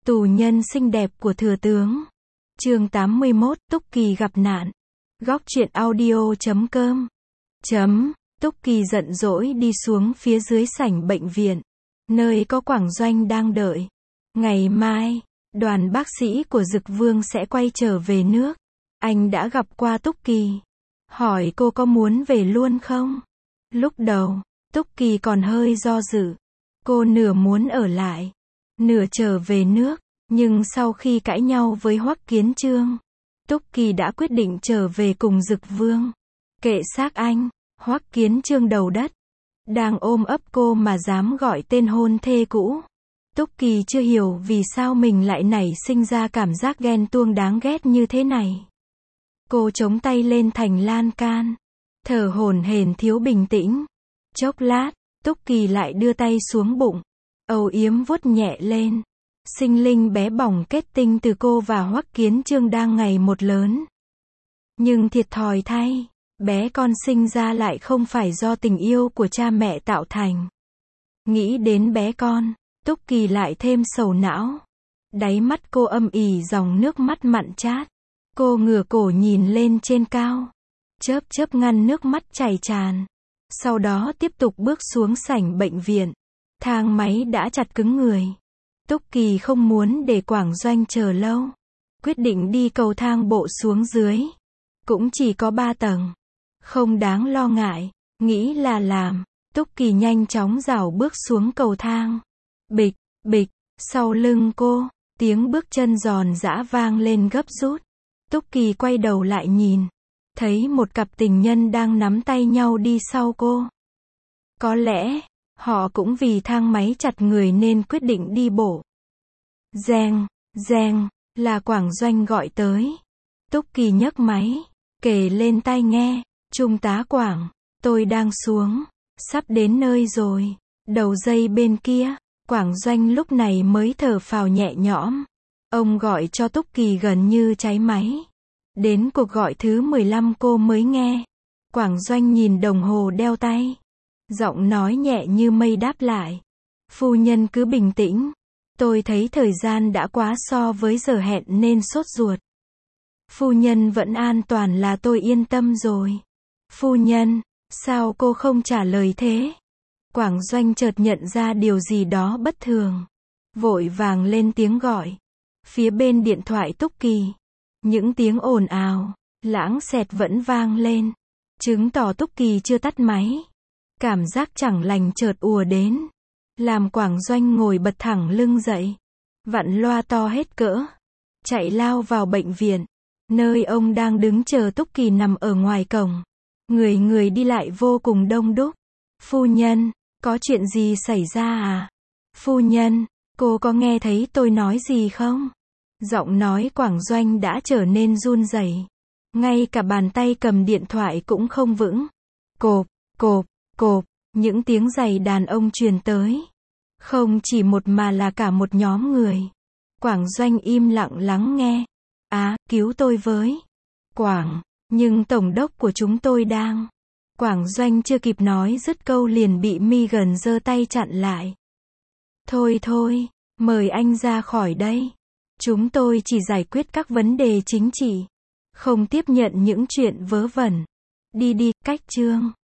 Tù nhân xinh đẹp của thừa tướng. Chương 81, Túc Kỳ gặp nạn. Góc truyện audio.com. Túc Kỳ giận dỗi đi xuống phía dưới sảnh bệnh viện, nơi có Quảng Doanh đang đợi. Ngày mai, đoàn bác sĩ của Dực Vương sẽ quay trở về nước. Anh đã gặp qua Túc Kỳ, hỏi cô có muốn về luôn không? Lúc đầu, Túc Kỳ còn hơi do dự. Cô nửa muốn ở lại, nửa trở về nước. Nhưng sau khi cãi nhau với Hoắc Kiến Chương, Túc Kỳ đã quyết định trở về cùng Dực Vương. Kệ xác anh, Hoắc Kiến Chương đầu đất, đang ôm ấp cô mà dám gọi tên hôn thê cũ. Túc Kỳ chưa hiểu vì sao mình lại nảy sinh ra cảm giác ghen tuông đáng ghét như thế này. Cô chống tay lên thành lan can, thở hổn hển thiếu bình tĩnh. Chốc lát, Túc Kỳ lại đưa tay xuống bụng, âu yếm vuốt nhẹ lên. Sinh linh bé bỏng kết tinh từ cô và Hoắc Kiến Chương đang ngày một lớn. Nhưng thiệt thòi thay, bé con sinh ra lại không phải do tình yêu của cha mẹ tạo thành. Nghĩ đến bé con, Túc Kỳ lại thêm sầu não. Đáy mắt cô âm ỉ dòng nước mắt mặn chát. Cô ngửa cổ nhìn lên trên cao, chớp chớp ngăn nước mắt chảy tràn. Sau đó tiếp tục bước xuống sảnh bệnh viện. Thang máy đã chặt cứng người. Túc Kỳ không muốn để Quảng Doanh chờ lâu, quyết định đi cầu thang bộ xuống dưới. Cũng chỉ có 3 tầng, không đáng lo ngại, nghĩ là làm. Túc Kỳ nhanh chóng rảo bước xuống cầu thang. Bịch, bịch, sau lưng cô, tiếng bước chân giòn giã vang lên gấp rút. Túc Kỳ quay đầu lại nhìn, thấy một cặp tình nhân đang nắm tay nhau đi sau cô. Có lẽ họ cũng vì thang máy chặt người nên quyết định đi bộ. Reng, reng, là Quảng Doanh gọi tới. Túc Kỳ nhấc máy, kể lên tai nghe. Trung tá Quảng, tôi đang xuống, sắp đến nơi rồi. Đầu dây bên kia, Quảng Doanh lúc này mới thở phào nhẹ nhõm. Ông gọi cho Túc Kỳ gần như cháy máy. Đến cuộc gọi thứ 15 cô mới nghe. Quảng Doanh nhìn đồng hồ đeo tay, giọng nói nhẹ như mây đáp lại. Phu nhân cứ bình tĩnh. Tôi thấy thời gian đã quá so với giờ hẹn nên sốt ruột. Phu nhân vẫn an toàn là tôi yên tâm rồi. Phu nhân, sao cô không trả lời thế? Quảng Doanh chợt nhận ra điều gì đó bất thường. Vội vàng lên tiếng gọi. Phía bên điện thoại Túc Kỳ, những tiếng ồn ào, lãng xẹt vẫn vang lên. Chứng tỏ Túc Kỳ chưa tắt máy. Cảm giác chẳng lành chợt ùa đến, làm Quảng Doanh ngồi bật thẳng lưng dậy, vặn loa to hết cỡ, chạy lao vào bệnh viện, nơi ông đang đứng chờ Túc Kỳ nằm ở ngoài cổng. Người đi lại vô cùng đông đúc. Phu nhân, có chuyện gì xảy ra à? Phu nhân, cô có nghe thấy tôi nói gì không? Giọng nói Quảng Doanh đã trở nên run rẩy, ngay cả bàn tay cầm điện thoại cũng không vững. Cộp, cộp, cộp, những tiếng giày đàn ông truyền tới. Không chỉ một mà là cả một nhóm người. Quảng Doanh im lặng lắng nghe. Cứu tôi với. Quảng, nhưng tổng đốc của chúng tôi đang. Quảng Doanh chưa kịp nói dứt câu liền bị Megan giơ tay chặn lại. Thôi, mời anh ra khỏi đây. Chúng tôi chỉ giải quyết các vấn đề chính trị, không tiếp nhận những chuyện vớ vẩn. Đi, cách chương.